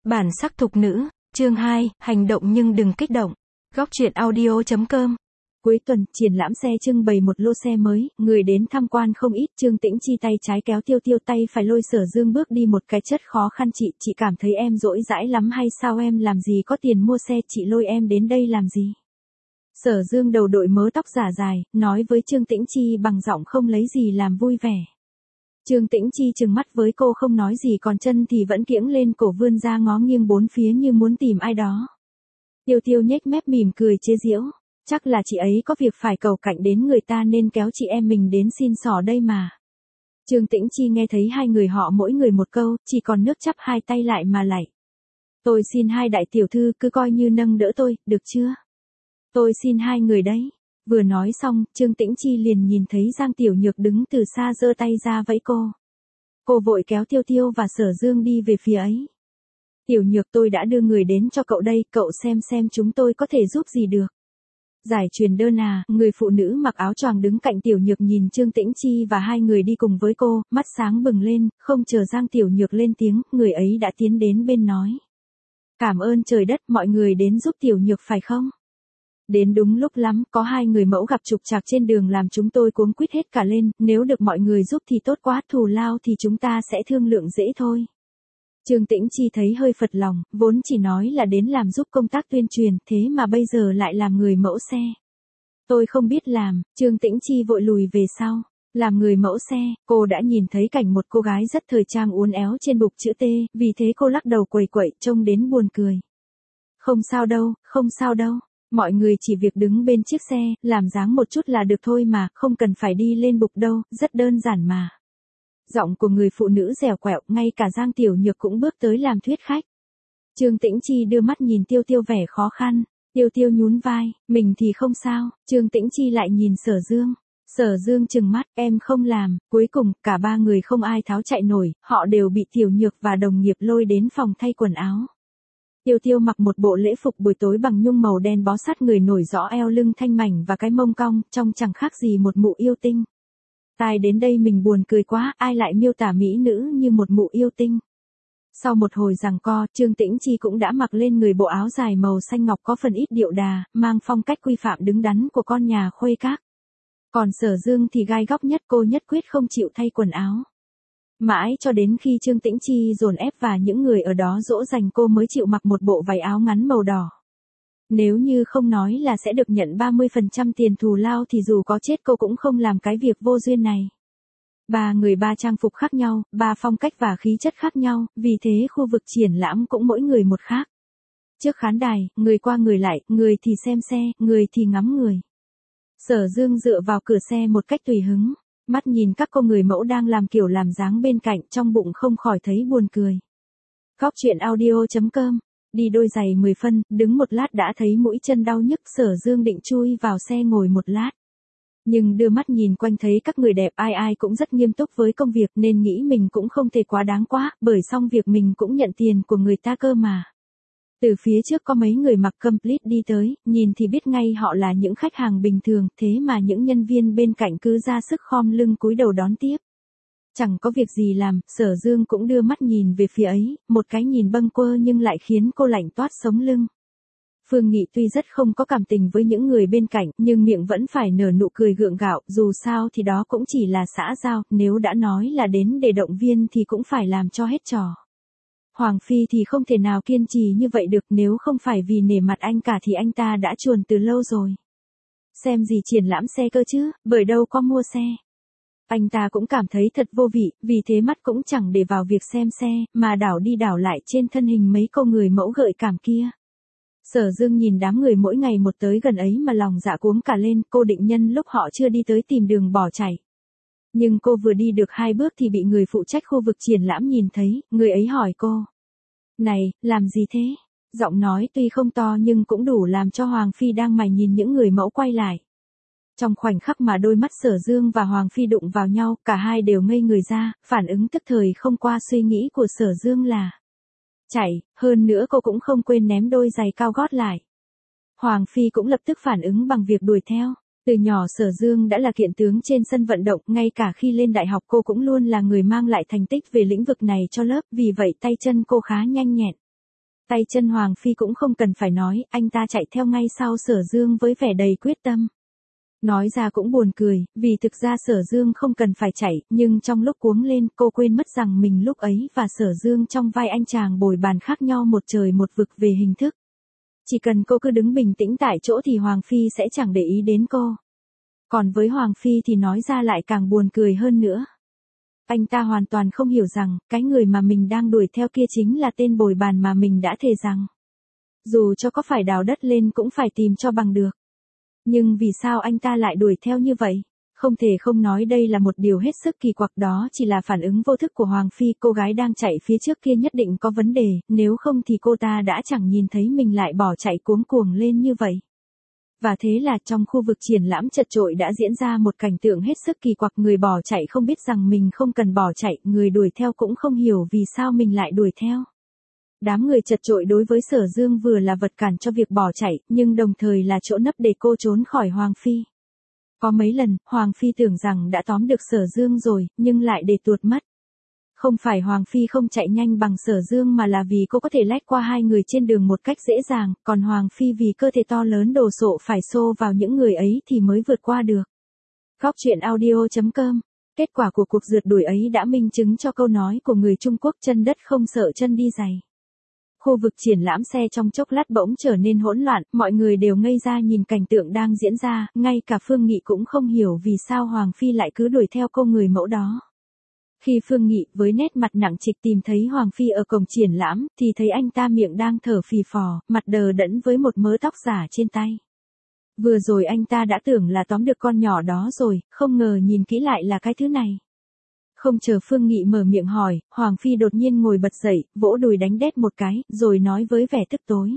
Bản sắc thục nữ, chương 2, hành động nhưng đừng kích động. Góc truyện audio.com. Cuối tuần, triển lãm xe trưng bày một lô xe mới, người đến tham quan không ít. Trương Tĩnh Chi tay trái kéo Tiêu Tiêu, tay phải lôi Sở Dương bước đi một cái chất khó khăn. Chị cảm thấy em dỗi dãi lắm hay sao? Em làm gì có tiền mua xe, chị lôi em đến đây làm gì? Sở Dương đầu đội mớ tóc giả dài, nói với Trương Tĩnh Chi bằng giọng không lấy gì làm vui vẻ. Trương Tĩnh Chi trừng mắt với cô không nói gì, còn chân thì vẫn kiễng lên cổ vươn ra ngó nghiêng bốn phía như muốn tìm ai đó. Tiêu Tiêu nhếch mép mỉm cười chế giễu. Chắc là chị ấy có việc phải cầu cạnh đến người ta nên kéo chị em mình đến xin xỏ đây mà. Trương Tĩnh Chi nghe thấy hai người họ mỗi người một câu, chỉ còn nước chắp hai tay lại mà lạy. Tôi xin hai đại tiểu thư cứ coi như nâng đỡ tôi, được chưa? Tôi xin hai người đấy. Vừa nói xong, Trương Tĩnh Chi liền nhìn thấy Giang Tiểu Nhược đứng từ xa giơ tay ra vẫy cô. Cô vội kéo Tiêu Tiêu và Sở Dương đi về phía ấy. Tiểu Nhược, tôi đã đưa người đến cho cậu đây, cậu xem chúng tôi có thể giúp gì được. Giải truyền đơn à? Người phụ nữ mặc áo choàng đứng cạnh Tiểu Nhược nhìn Trương Tĩnh Chi và hai người đi cùng với cô, mắt sáng bừng lên, không chờ Giang Tiểu Nhược lên tiếng, người ấy đã tiến đến bên nói. Cảm ơn trời đất, mọi người đến giúp Tiểu Nhược phải không? Đến đúng lúc lắm, có hai người mẫu gặp trục trặc trên đường làm chúng tôi cuống quýt hết cả lên, nếu được mọi người giúp thì tốt quá, thù lao thì chúng ta sẽ thương lượng dễ thôi. Trương Tĩnh Chi thấy hơi phật lòng, vốn chỉ nói là đến làm giúp công tác tuyên truyền, thế mà bây giờ lại làm người mẫu xe. Tôi không biết làm, Trương Tĩnh Chi vội lùi về sau. Làm người mẫu xe, cô đã nhìn thấy cảnh một cô gái rất thời trang uốn éo trên bục chữ T, vì thế cô lắc đầu quẩy quẩy, trông đến buồn cười. Không sao đâu, không sao đâu. Mọi người chỉ việc đứng bên chiếc xe, làm dáng một chút là được thôi mà, không cần phải đi lên bục đâu, rất đơn giản mà. Giọng của người phụ nữ dẻo quẹo, ngay cả Giang Tiểu Nhược cũng bước tới làm thuyết khách. Trương Tĩnh Chi đưa mắt nhìn Tiêu Tiêu vẻ khó khăn. Tiêu Tiêu nhún vai, mình thì không sao. Trương Tĩnh Chi lại nhìn Sở Dương. Sở Dương trừng mắt, em không làm. Cuối cùng, cả ba người không ai tháo chạy nổi, họ đều bị Tiểu Nhược và đồng nghiệp lôi đến phòng thay quần áo. Tiêu Tiêu mặc một bộ lễ phục buổi tối bằng nhung màu đen bó sát người nổi rõ eo lưng thanh mảnh và cái mông cong, trông chẳng khác gì một mụ yêu tinh. Tai đến đây mình buồn cười quá, ai lại miêu tả mỹ nữ như một mụ yêu tinh. Sau một hồi giằng co, Trương Tĩnh Chi cũng đã mặc lên người bộ áo dài màu xanh ngọc có phần ít điệu đà, mang phong cách quy phạm đứng đắn của con nhà khuê các. Còn Sở Dương thì gai góc nhất, cô nhất quyết không chịu thay quần áo. Mãi cho đến khi Trương Tĩnh Chi dồn ép và những người ở đó dỗ dành cô mới chịu mặc một bộ váy áo ngắn màu đỏ. Nếu như không nói là sẽ được nhận 30% tiền thù lao thì dù có chết cô cũng không làm cái việc vô duyên này. Ba người ba trang phục khác nhau, ba phong cách và khí chất khác nhau, vì thế khu vực triển lãm cũng mỗi người một khác. Trước khán đài, người qua người lại, người thì xem xe, người thì ngắm người. Sở Dương dựa vào cửa xe một cách tùy hứng. Mắt nhìn các cô người mẫu đang làm kiểu làm dáng bên cạnh, trong bụng không khỏi thấy buồn cười. Góc truyện audio.com. Đi đôi giày 10 phân, đứng một lát đã thấy mũi chân đau nhức. Sở Dương định chui vào xe ngồi một lát. Nhưng đưa mắt nhìn quanh thấy các người đẹp ai cũng rất nghiêm túc với công việc nên nghĩ mình cũng không thể quá đáng quá, bởi xong việc mình cũng nhận tiền của người ta cơ mà. Từ phía trước có mấy người mặc complete đi tới, nhìn thì biết ngay họ là những khách hàng bình thường, thế mà những nhân viên bên cạnh cứ ra sức khom lưng cúi đầu đón tiếp. Chẳng có việc gì làm, Sở Dương cũng đưa mắt nhìn về phía ấy, một cái nhìn bâng quơ nhưng lại khiến cô lạnh toát sống lưng. Phương Nghị tuy rất không có cảm tình với những người bên cạnh, nhưng miệng vẫn phải nở nụ cười gượng gạo, dù sao thì đó cũng chỉ là xã giao, nếu đã nói là đến để động viên thì cũng phải làm cho hết trò. Hoàng Phi thì không thể nào kiên trì như vậy được, nếu không phải vì nể mặt anh cả thì anh ta đã chuồn từ lâu rồi. Xem gì triển lãm xe cơ chứ, bởi đâu có mua xe. Anh ta cũng cảm thấy thật vô vị, vì thế mắt cũng chẳng để vào việc xem xe, mà đảo đi đảo lại trên thân hình mấy cô người mẫu gợi cảm kia. Sở Dương nhìn đám người mỗi ngày một tới gần ấy mà lòng dạ cuống cả lên, cô định nhân lúc họ chưa đi tới tìm đường bỏ chạy. Nhưng cô vừa đi được 2 bước thì bị người phụ trách khu vực triển lãm nhìn thấy, người ấy hỏi cô. Này, làm gì thế? Giọng nói tuy không to nhưng cũng đủ làm cho Hoàng Phi đang mải nhìn những người mẫu quay lại. Trong khoảnh khắc mà đôi mắt Sở Dương và Hoàng Phi đụng vào nhau, cả hai đều ngây người ra, phản ứng tức thời không qua suy nghĩ của Sở Dương là chạy, hơn nữa cô cũng không quên ném đôi giày cao gót lại. Hoàng Phi cũng lập tức phản ứng bằng việc đuổi theo. Từ nhỏ Sở Dương đã là kiện tướng trên sân vận động, ngay cả khi lên đại học cô cũng luôn là người mang lại thành tích về lĩnh vực này cho lớp, vì vậy tay chân cô khá nhanh nhẹn. Tay chân Hoàng Phi cũng không cần phải nói, anh ta chạy theo ngay sau Sở Dương với vẻ đầy quyết tâm. Nói ra cũng buồn cười, vì thực ra Sở Dương không cần phải chạy, nhưng trong lúc cuống lên cô quên mất rằng mình lúc ấy và Sở Dương trong vai anh chàng bồi bàn khác nhau một trời một vực về hình thức. Chỉ cần cô cứ đứng bình tĩnh tại chỗ thì Hoàng Phi sẽ chẳng để ý đến cô. Còn với Hoàng Phi thì nói ra lại càng buồn cười hơn nữa. Anh ta hoàn toàn không hiểu rằng, cái người mà mình đang đuổi theo kia chính là tên bồi bàn mà mình đã thề rằng. Dù cho có phải đào đất lên cũng phải tìm cho bằng được. Nhưng vì sao anh ta lại đuổi theo như vậy? Không thể không nói đây là một điều hết sức kỳ quặc, đó chỉ là phản ứng vô thức của Hoàng Phi. Cô gái đang chạy phía trước kia nhất định có vấn đề, nếu không thì cô ta đã chẳng nhìn thấy mình lại bỏ chạy cuống cuồng lên như vậy. Và thế là trong khu vực triển lãm chật chội đã diễn ra một cảnh tượng hết sức kỳ quặc, người bỏ chạy không biết rằng mình không cần bỏ chạy, người đuổi theo cũng không hiểu vì sao mình lại đuổi theo. Đám người chật chội đối với Sở Dương vừa là vật cản cho việc bỏ chạy, nhưng đồng thời là chỗ nấp để cô trốn khỏi Hoàng Phi. Có mấy lần, Hoàng Phi tưởng rằng đã tóm được Sở Dương rồi, nhưng lại để tuột mất. Không phải Hoàng Phi không chạy nhanh bằng Sở Dương mà là vì cô có thể lách qua hai người trên đường một cách dễ dàng, còn Hoàng Phi vì cơ thể to lớn đồ sộ phải xô vào những người ấy thì mới vượt qua được. Góc truyện audio.com. Kết quả của cuộc rượt đuổi ấy đã minh chứng cho câu nói của người Trung Quốc, chân đất không sợ chân đi giày. Khu vực triển lãm xe trong chốc lát bỗng trở nên hỗn loạn, mọi người đều ngây ra nhìn cảnh tượng đang diễn ra, ngay cả Phương Nghị cũng không hiểu vì sao Hoàng Phi lại cứ đuổi theo cô người mẫu đó. Khi Phương Nghị với nét mặt nặng trịch tìm thấy Hoàng Phi ở cổng triển lãm, thì thấy anh ta miệng đang thở phì phò, mặt đờ đẫn với một mớ tóc giả trên tay. Vừa rồi anh ta đã tưởng là tóm được con nhỏ đó rồi, không ngờ nhìn kỹ lại là cái thứ này. Không chờ Phương Nghị mở miệng hỏi, Hoàng Phi đột nhiên ngồi bật dậy, vỗ đùi đánh đét một cái, rồi nói với vẻ tức tối.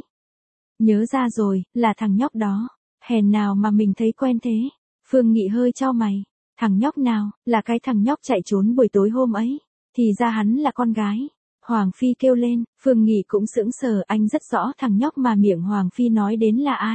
Nhớ ra rồi, là thằng nhóc đó. Hèn nào mà mình thấy quen thế. Phương Nghị hơi chau mày. Thằng nhóc nào? Là cái thằng nhóc chạy trốn buổi tối hôm ấy. Thì ra hắn là con gái. Hoàng Phi kêu lên, Phương Nghị cũng sững sờ, anh rất rõ thằng nhóc mà miệng Hoàng Phi nói đến là ai.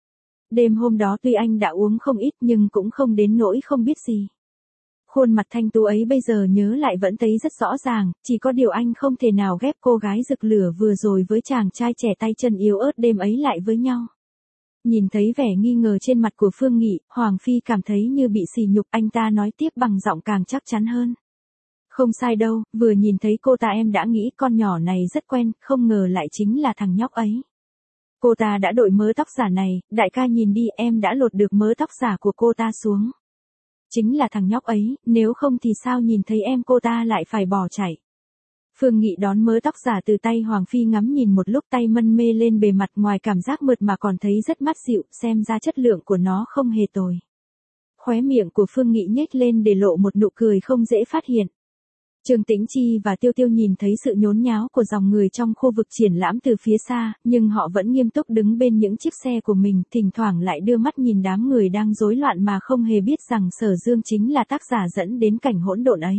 Đêm hôm đó tuy anh đã uống không ít nhưng cũng không đến nỗi không biết gì. Khuôn mặt thanh tú ấy bây giờ nhớ lại vẫn thấy rất rõ ràng, chỉ có điều anh không thể nào ghép cô gái rực lửa vừa rồi với chàng trai trẻ tay chân yếu ớt đêm ấy lại với nhau. Nhìn thấy vẻ nghi ngờ trên mặt của Phương Nghị, Hoàng Phi cảm thấy như bị sỉ nhục, anh ta nói tiếp bằng giọng càng chắc chắn hơn. Không sai đâu, vừa nhìn thấy cô ta em đã nghĩ con nhỏ này rất quen, không ngờ lại chính là thằng nhóc ấy. Cô ta đã đội mớ tóc giả này, đại ca nhìn đi, em đã lột được mớ tóc giả của cô ta xuống. Chính là thằng nhóc ấy, nếu không thì sao nhìn thấy em cô ta lại phải bỏ chạy. Phương Nghị đón mớ tóc giả từ tay Hoàng Phi ngắm nhìn một lúc, tay mân mê lên bề mặt, ngoài cảm giác mượt mà còn thấy rất mát dịu, xem ra chất lượng của nó không hề tồi. Khóe miệng của Phương Nghị nhếch lên để lộ một nụ cười không dễ phát hiện. Trương Tĩnh Chi và Tiêu Tiêu nhìn thấy sự nhốn nháo của dòng người trong khu vực triển lãm từ phía xa, nhưng họ vẫn nghiêm túc đứng bên những chiếc xe của mình, thỉnh thoảng lại đưa mắt nhìn đám người đang rối loạn mà không hề biết rằng Sở Dương chính là tác giả dẫn đến cảnh hỗn độn ấy.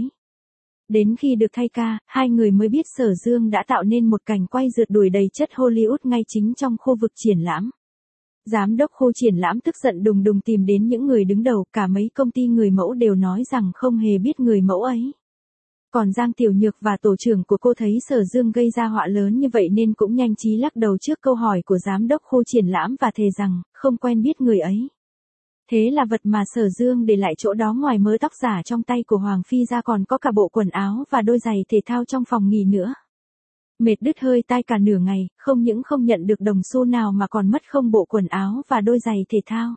Đến khi được thay ca, hai người mới biết Sở Dương đã tạo nên một cảnh quay rượt đuổi đầy chất Hollywood ngay chính trong khu vực triển lãm. Giám đốc khu triển lãm tức giận đùng đùng tìm đến những người đứng đầu, cả mấy công ty người mẫu đều nói rằng không hề biết người mẫu ấy. Còn Giang Tiểu Nhược và tổ trưởng của cô thấy Sở Dương gây ra họa lớn như vậy nên cũng nhanh trí lắc đầu trước câu hỏi của giám đốc khu triển lãm và thề rằng không quen biết người ấy. Thế là vật mà Sở Dương để lại chỗ đó ngoài mớ tóc giả trong tay của Hoàng Phi ra còn có cả bộ quần áo và đôi giày thể thao trong phòng nghỉ nữa. Mệt đứt hơi tai cả nửa ngày, không những không nhận được đồng xu nào mà còn mất không bộ quần áo và đôi giày thể thao.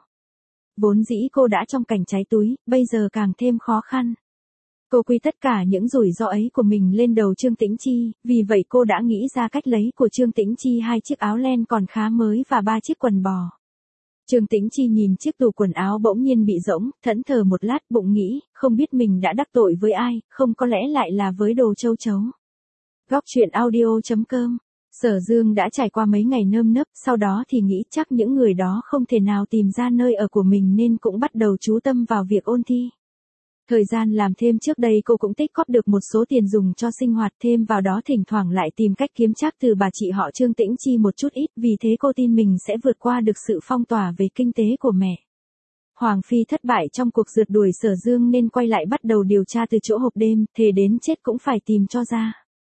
Vốn dĩ cô đã trong cảnh cháy túi, bây giờ càng thêm khó khăn. Cô quy tất cả những rủi ro ấy của mình lên đầu Trương Tĩnh Chi, vì vậy cô đã nghĩ ra cách lấy của Trương Tĩnh Chi 2 chiếc áo len còn khá mới và 3 chiếc quần bò. Trương Tĩnh Chi nhìn chiếc tủ quần áo bỗng nhiên bị rỗng, thẫn thờ một lát, bụng nghĩ, không biết mình đã đắc tội với ai, không có lẽ lại là với đồ châu chấu. Góc truyện audio.com. Sở Dương đã trải qua mấy ngày nơm nớp, sau đó thì nghĩ chắc những người đó không thể nào tìm ra nơi ở của mình nên cũng bắt đầu chú tâm vào việc ôn thi. Thời gian làm thêm trước đây cô cũng tích góp được một số tiền dùng cho sinh hoạt, thêm vào đó thỉnh thoảng lại tìm cách kiếm trác từ bà chị họ Trương Tĩnh Chi một chút ít, vì thế cô tin mình sẽ vượt qua được sự phong tỏa về kinh tế của mẹ. Hoàng Phi thất bại trong cuộc rượt đuổi Sở Dương nên quay lại bắt đầu điều tra từ chỗ hộp đêm, thề đến chết cũng phải tìm cho ra.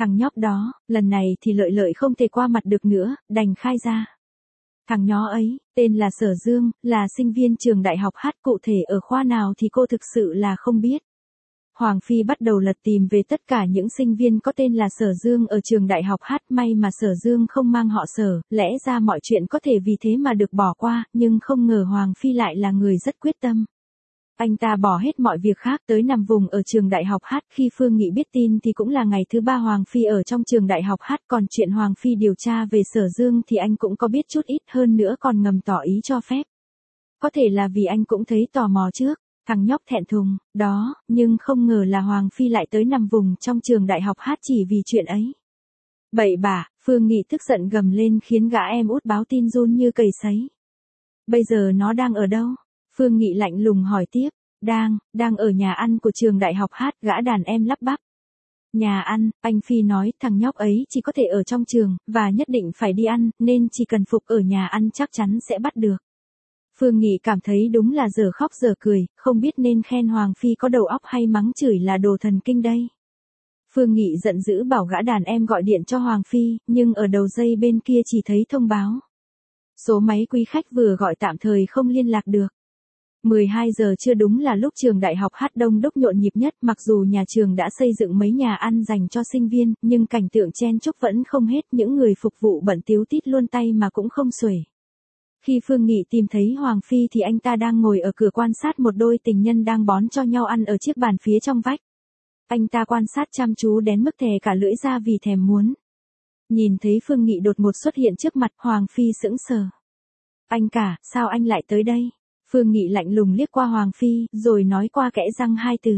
Thằng nhóc đó, lần này thì Lợi Lợi không thể qua mặt được nữa, đành khai ra. Thằng nhó ấy, tên là Sở Dương, là sinh viên trường đại học hát, cụ thể ở khoa nào thì cô thực sự là không biết. Hoàng Phi bắt đầu lật tìm về tất cả những sinh viên có tên là Sở Dương ở trường đại học hát, may mà Sở Dương không mang họ Sở, lẽ ra mọi chuyện có thể vì thế mà được bỏ qua, nhưng không ngờ Hoàng Phi lại là người rất quyết tâm. Anh ta bỏ hết mọi việc khác tới nằm vùng ở trường đại học hát. Khi Phương Nghị biết tin thì cũng là ngày thứ 3 Hoàng Phi ở trong trường đại học hát, còn chuyện Hoàng Phi điều tra về Sở Dương thì anh cũng có biết chút ít, hơn nữa còn ngầm tỏ ý cho phép. Có thể là vì anh cũng thấy tò mò trước, thằng nhóc thẹn thùng, đó, nhưng không ngờ là Hoàng Phi lại tới nằm vùng trong trường đại học hát chỉ vì chuyện ấy. Bậy bạ, Phương Nghị tức giận gầm lên khiến gã em út báo tin run như cầy sấy. Bây giờ nó đang ở đâu? Phương Nghị lạnh lùng hỏi tiếp. Đang ở nhà ăn của trường đại học hát, gã đàn em lắp bắp. Nhà ăn, anh Phi nói, thằng nhóc ấy chỉ có thể ở trong trường, và nhất định phải đi ăn, nên chỉ cần phục ở nhà ăn chắc chắn sẽ bắt được. Phương Nghị cảm thấy đúng là giờ khóc giờ cười, không biết nên khen Hoàng Phi có đầu óc hay mắng chửi là đồ thần kinh đây. Phương Nghị giận dữ bảo gã đàn em gọi điện cho Hoàng Phi, nhưng ở đầu dây bên kia chỉ thấy thông báo. Số máy quý khách vừa gọi tạm thời không liên lạc được. 12 giờ trưa đúng là lúc trường đại học hát đông đúc nhộn nhịp nhất, mặc dù nhà trường đã xây dựng mấy nhà ăn dành cho sinh viên, nhưng cảnh tượng chen chúc vẫn không hết, những người phục vụ bận tíu tít luôn tay mà cũng không xuể. Khi Phương Nghị tìm thấy Hoàng Phi thì anh ta đang ngồi ở cửa quan sát một đôi tình nhân đang bón cho nhau ăn ở chiếc bàn phía trong vách. Anh ta quan sát chăm chú đến mức thè cả lưỡi ra vì thèm muốn. Nhìn thấy Phương Nghị đột ngột xuất hiện trước mặt, Hoàng Phi sững sờ. Anh cả, sao anh lại tới đây? Phương Nghị lạnh lùng liếc qua Hoàng Phi, rồi nói qua kẽ răng 2 từ.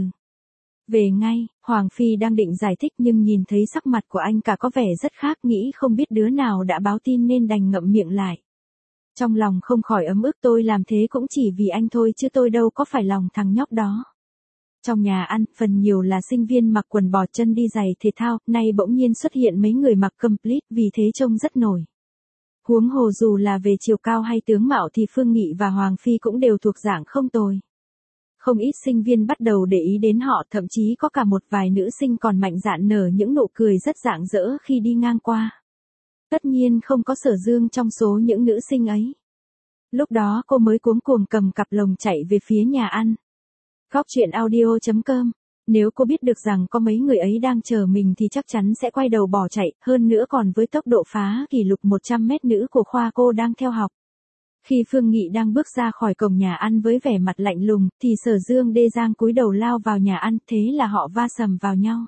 Về ngay. Hoàng Phi đang định giải thích nhưng nhìn thấy sắc mặt của anh cả có vẻ rất khác, nghĩ không biết đứa nào đã báo tin nên đành ngậm miệng lại. Trong lòng không khỏi ấm ức, tôi làm thế cũng chỉ vì anh thôi chứ tôi đâu có phải lòng thằng nhóc đó. Trong nhà ăn, phần nhiều là sinh viên mặc quần bò chân đi giày thể thao, nay bỗng nhiên xuất hiện mấy người mặc complete, vì thế trông rất nổi. Huống hồ dù là về chiều cao hay tướng mạo thì Phương Nghị và Hoàng Phi cũng đều thuộc dạng không tồi. Không ít sinh viên bắt đầu để ý đến họ, thậm chí có cả một vài nữ sinh còn mạnh dạn nở những nụ cười rất rạng rỡ khi đi ngang qua. Tất nhiên không có Sở Dương trong số những nữ sinh ấy. Lúc đó cô mới cuống cuồng cầm cặp lồng chạy về phía nhà ăn. Góc truyện audio.com. Nếu cô biết được rằng có mấy người ấy đang chờ mình thì chắc chắn sẽ quay đầu bỏ chạy, hơn nữa còn với tốc độ phá kỷ lục 100 mét nữ của khoa cô đang theo học. Khi Phương Nghị đang bước ra khỏi cổng nhà ăn với vẻ mặt lạnh lùng, thì Sở Dương đê giang cúi đầu lao vào nhà ăn, thế là họ va sầm vào nhau.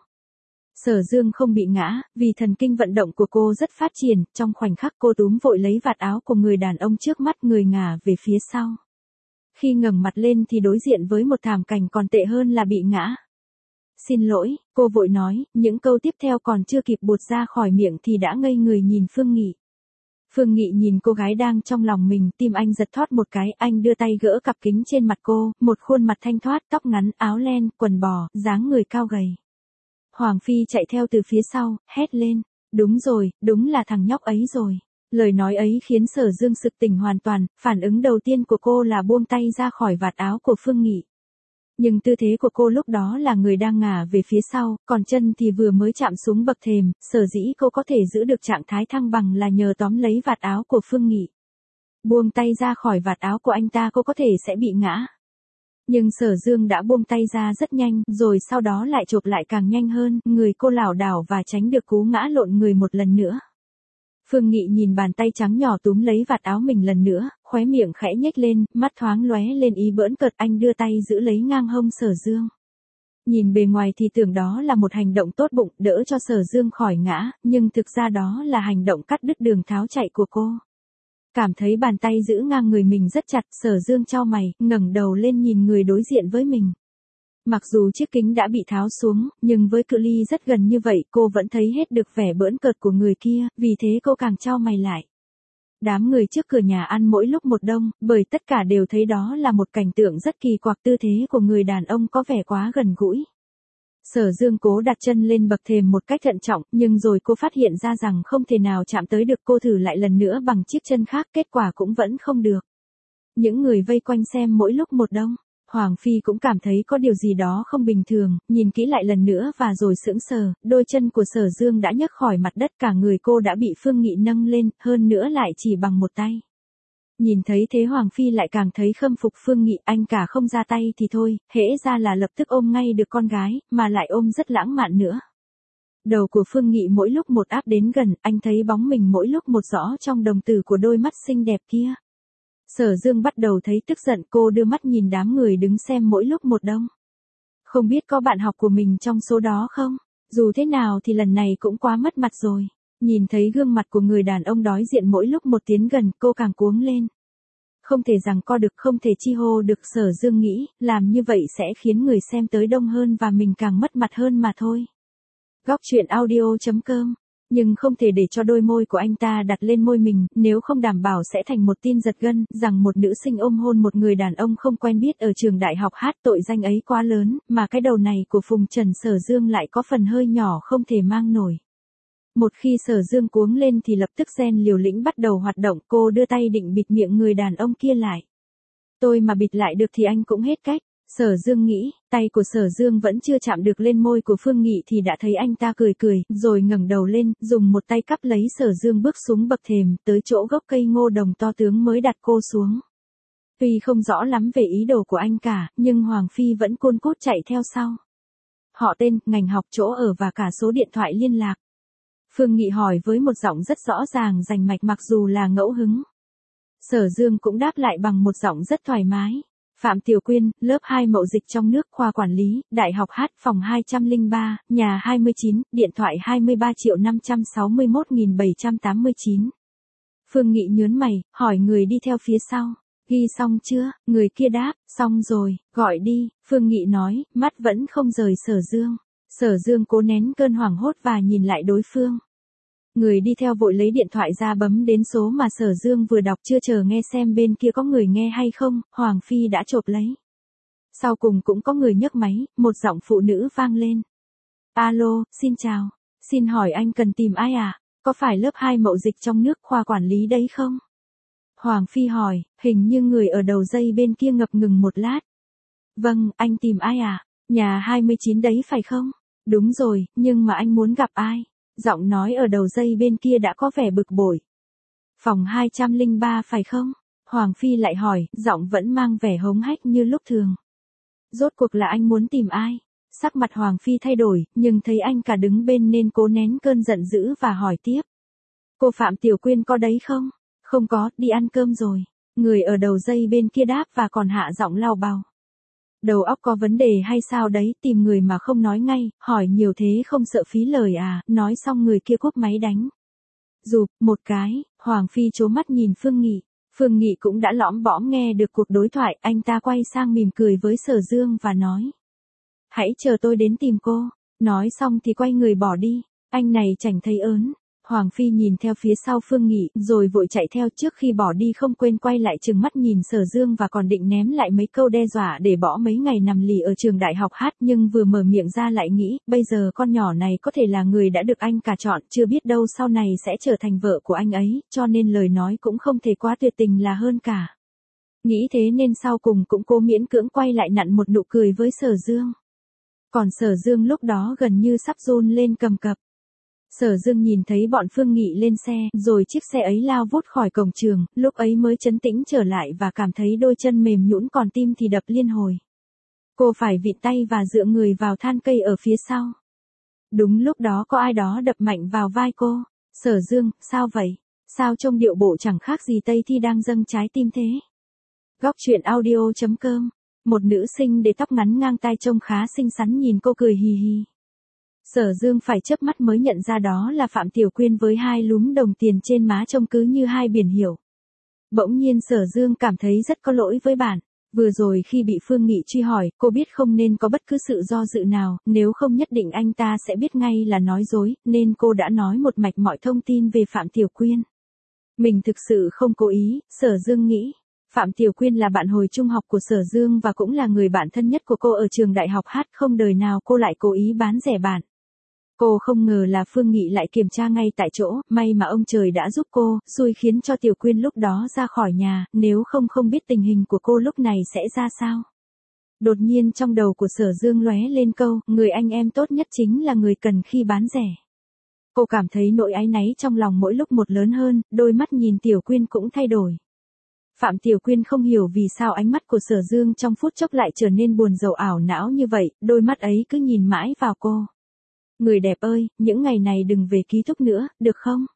Sở Dương không bị ngã, vì thần kinh vận động của cô rất phát triển, trong khoảnh khắc cô túm vội lấy vạt áo của người đàn ông trước mắt, người ngả về phía sau. Khi ngẩng mặt lên thì đối diện với một thảm cảnh còn tệ hơn là bị ngã. Xin lỗi, cô vội nói, những câu tiếp theo còn chưa kịp buột ra khỏi miệng thì đã ngây người nhìn Phương Nghị. Phương Nghị nhìn cô gái đang trong lòng mình, tim anh giật thót một cái, anh đưa tay gỡ cặp kính trên mặt cô, một khuôn mặt thanh thoát, tóc ngắn, áo len, quần bò, dáng người cao gầy. Hoàng Phi chạy theo từ phía sau, hét lên, đúng rồi, đúng là thằng nhóc ấy rồi. Lời nói ấy khiến Sở Dương sực tỉnh hoàn toàn, phản ứng đầu tiên của cô là buông tay ra khỏi vạt áo của Phương Nghị. Nhưng tư thế của cô lúc đó là người đang ngả về phía sau, còn chân thì vừa mới chạm xuống bậc thềm, sở dĩ cô có thể giữ được trạng thái thăng bằng là nhờ tóm lấy vạt áo của Phương Nghị. Buông tay ra khỏi vạt áo của anh ta cô có thể sẽ bị ngã. Nhưng Sở Dương đã buông tay ra rất nhanh, rồi sau đó lại chộp lại càng nhanh hơn, người cô lảo đảo và tránh được cú ngã lộn người một lần nữa. Phương Nghị nhìn bàn tay trắng nhỏ túm lấy vạt áo mình lần nữa, khóe miệng khẽ nhếch lên, mắt thoáng lóe lên ý bỡn cợt, anh đưa tay giữ lấy ngang hông Sở Dương. Nhìn bề ngoài thì tưởng đó là một hành động tốt bụng, đỡ cho Sở Dương khỏi ngã, nhưng thực ra đó là hành động cắt đứt đường tháo chạy của cô. Cảm thấy bàn tay giữ ngang người mình rất chặt, Sở Dương chau mày, ngẩng đầu lên nhìn người đối diện với mình. Mặc dù chiếc kính đã bị tháo xuống, nhưng với cự ly rất gần như vậy cô vẫn thấy hết được vẻ bỡn cợt của người kia, vì thế cô càng chau mày lại. Đám người trước cửa nhà ăn mỗi lúc một đông, bởi tất cả đều thấy đó là một cảnh tượng rất kỳ quặc, tư thế của người đàn ông có vẻ quá gần gũi. Sở Dương cố đặt chân lên bậc thềm một cách thận trọng, nhưng rồi cô phát hiện ra rằng không thể nào chạm tới được, cô thử lại lần nữa bằng chiếc chân khác, kết quả cũng vẫn không được. Những người vây quanh xem mỗi lúc một đông. Hoàng Phi cũng cảm thấy có điều gì đó không bình thường, nhìn kỹ lại lần nữa và rồi sững sờ, đôi chân của Sở Dương đã nhấc khỏi mặt đất, cả người cô đã bị Phương Nghị nâng lên, hơn nữa lại chỉ bằng một tay. Nhìn thấy thế Hoàng Phi lại càng thấy khâm phục Phương Nghị, anh cả không ra tay thì thôi, hễ ra là lập tức ôm ngay được con gái, mà lại ôm rất lãng mạn nữa. Đầu của Phương Nghị mỗi lúc một áp đến gần, anh thấy bóng mình mỗi lúc một rõ trong đồng tử của đôi mắt xinh đẹp kia. Sở Dương bắt đầu thấy tức giận, cô đưa mắt nhìn đám người đứng xem mỗi lúc một đông. Không biết có bạn học của mình trong số đó không? Dù thế nào thì lần này cũng quá mất mặt rồi. Nhìn thấy gương mặt của người đàn ông đối diện mỗi lúc một tiến gần, cô càng cuống lên. Không thể giằng co được, không thể chi hô được, Sở Dương nghĩ, làm như vậy sẽ khiến người xem tới đông hơn và mình càng mất mặt hơn mà thôi. Góc truyện audio.com. Nhưng không thể để cho đôi môi của anh ta đặt lên môi mình, nếu không đảm bảo sẽ thành một tin giật gân, rằng một nữ sinh ôm hôn một người đàn ông không quen biết ở trường đại học hát, tội danh ấy quá lớn, mà cái đầu này của Phùng Trần Sở Dương lại có phần hơi nhỏ không thể mang nổi. Một khi Sở Dương cuống lên thì lập tức gen liều lĩnh bắt đầu hoạt động, cô đưa tay định bịt miệng người đàn ông kia lại. Tôi mà bịt lại được thì anh cũng hết cách. Sở Dương nghĩ, tay của Sở Dương vẫn chưa chạm được lên môi của Phương Nghị thì đã thấy anh ta cười cười, rồi ngẩng đầu lên, dùng một tay cắp lấy Sở Dương bước xuống bậc thềm, tới chỗ gốc cây ngô đồng to tướng mới đặt cô xuống. Tuy không rõ lắm về ý đồ của anh cả, nhưng Hoàng Phi vẫn côn cút chạy theo sau. Họ tên, ngành học, chỗ ở và cả số điện thoại liên lạc. Phương Nghị hỏi với một giọng rất rõ ràng rành mạch mặc dù là ngẫu hứng. Sở Dương cũng đáp lại bằng một giọng rất thoải mái. Phạm Tiểu Quyên, lớp 2 mậu dịch trong nước, khoa quản lý, Đại học H, phòng 203, nhà 29, điện thoại 23.561.789. Phương Nghị nhớn mày, hỏi người đi theo phía sau. Ghi xong chưa? Người kia đáp, xong rồi, gọi đi. Phương Nghị nói, mắt vẫn không rời Sở Dương. Sở Dương cố nén cơn hoảng hốt và nhìn lại đối phương. Người đi theo vội lấy điện thoại ra bấm đến số mà Sở Dương vừa đọc, chưa chờ nghe xem bên kia có người nghe hay không, Hoàng Phi đã chộp lấy. Sau cùng cũng có người nhấc máy, một giọng phụ nữ vang lên. Alo, xin chào. Xin hỏi anh cần tìm ai à? Có phải lớp 2 mậu dịch trong nước, khoa quản lý đấy không? Hoàng Phi hỏi, hình như người ở đầu dây bên kia ngập ngừng một lát. Vâng, anh tìm ai à? Nhà 29 đấy phải không? Đúng rồi, nhưng mà anh muốn gặp ai? Giọng nói ở đầu dây bên kia đã có vẻ bực bội. Phòng 203 phải không? Hoàng Phi lại hỏi, giọng vẫn mang vẻ hống hách như lúc thường. Rốt cuộc là anh muốn tìm ai? Sắc mặt Hoàng Phi thay đổi, nhưng thấy anh cả đứng bên nên cố nén cơn giận dữ và hỏi tiếp. Cô Phạm Tiểu Quyên có đấy không? Không có, đi ăn cơm rồi. Người ở đầu dây bên kia đáp và còn hạ giọng lau bào. Đầu óc có vấn đề hay sao đấy, tìm người mà không nói ngay, hỏi nhiều thế không sợ phí lời à, nói xong người kia cúp máy đánh. Rụp, một cái, Hoàng Phi trố mắt nhìn Phương Nghị. Phương Nghị cũng đã lõm bõm nghe được cuộc đối thoại, anh ta quay sang mỉm cười với Sở Dương và nói. Hãy chờ tôi đến tìm cô. Nói xong thì quay người bỏ đi, anh này chẳng thấy ớn. Hoàng Phi nhìn theo phía sau Phương Nghị, rồi vội chạy theo, trước khi bỏ đi không quên quay lại trừng mắt nhìn Sở Dương và còn định ném lại mấy câu đe dọa để bỏ mấy ngày nằm lì ở trường đại học hát, nhưng vừa mở miệng ra lại nghĩ, bây giờ con nhỏ này có thể là người đã được anh cả chọn, chưa biết đâu sau này sẽ trở thành vợ của anh ấy, cho nên lời nói cũng không thể quá tuyệt tình là hơn cả. Nghĩ thế nên sau cùng cũng cố miễn cưỡng quay lại nặn một nụ cười với Sở Dương. Còn Sở Dương lúc đó gần như sắp run lên cầm cập. Sở Dương nhìn thấy bọn Phương Nghị lên xe, rồi chiếc xe ấy lao vút khỏi cổng trường, lúc ấy mới trấn tĩnh trở lại và cảm thấy đôi chân mềm nhũn, còn tim thì đập liên hồi. Cô phải vịn tay và dựa người vào than cây ở phía sau. Đúng lúc đó có ai đó đập mạnh vào vai cô. Sở Dương, sao vậy? Sao trông điệu bộ chẳng khác gì Tây Thi đang dâng trái tim thế? Góc truyện audio.com. Một nữ sinh để tóc ngắn ngang tai trông khá xinh xắn nhìn cô cười hì hì. Sở Dương phải chớp mắt mới nhận ra đó là Phạm Tiểu Quyên với hai lúm đồng tiền trên má trông cứ như hai biển hiệu. Bỗng nhiên Sở Dương cảm thấy rất có lỗi với bạn. Vừa rồi khi bị Phương Nghị truy hỏi, cô biết không nên có bất cứ sự do dự nào, nếu không nhất định anh ta sẽ biết ngay là nói dối, nên cô đã nói một mạch mọi thông tin về Phạm Tiểu Quyên. Mình thực sự không cố ý, Sở Dương nghĩ. Phạm Tiểu Quyên là bạn hồi trung học của Sở Dương và cũng là người bạn thân nhất của cô ở trường đại học hát, không đời nào cô lại cố ý bán rẻ bạn. Cô không ngờ là Phương Nghị lại kiểm tra ngay tại chỗ, may mà ông trời đã giúp cô, xui khiến cho Tiểu Quyên lúc đó ra khỏi nhà, nếu không biết tình hình của cô lúc này sẽ ra sao. Đột nhiên trong đầu của Sở Dương lóe lên câu, người anh em tốt nhất chính là người cần khi bán rẻ. Cô cảm thấy nỗi áy náy trong lòng mỗi lúc một lớn hơn, đôi mắt nhìn Tiểu Quyên cũng thay đổi. Phạm Tiểu Quyên không hiểu vì sao ánh mắt của Sở Dương trong phút chốc lại trở nên buồn rầu ảo não như vậy, đôi mắt ấy cứ nhìn mãi vào cô. Người đẹp ơi, những ngày này đừng về ký túc nữa, được không?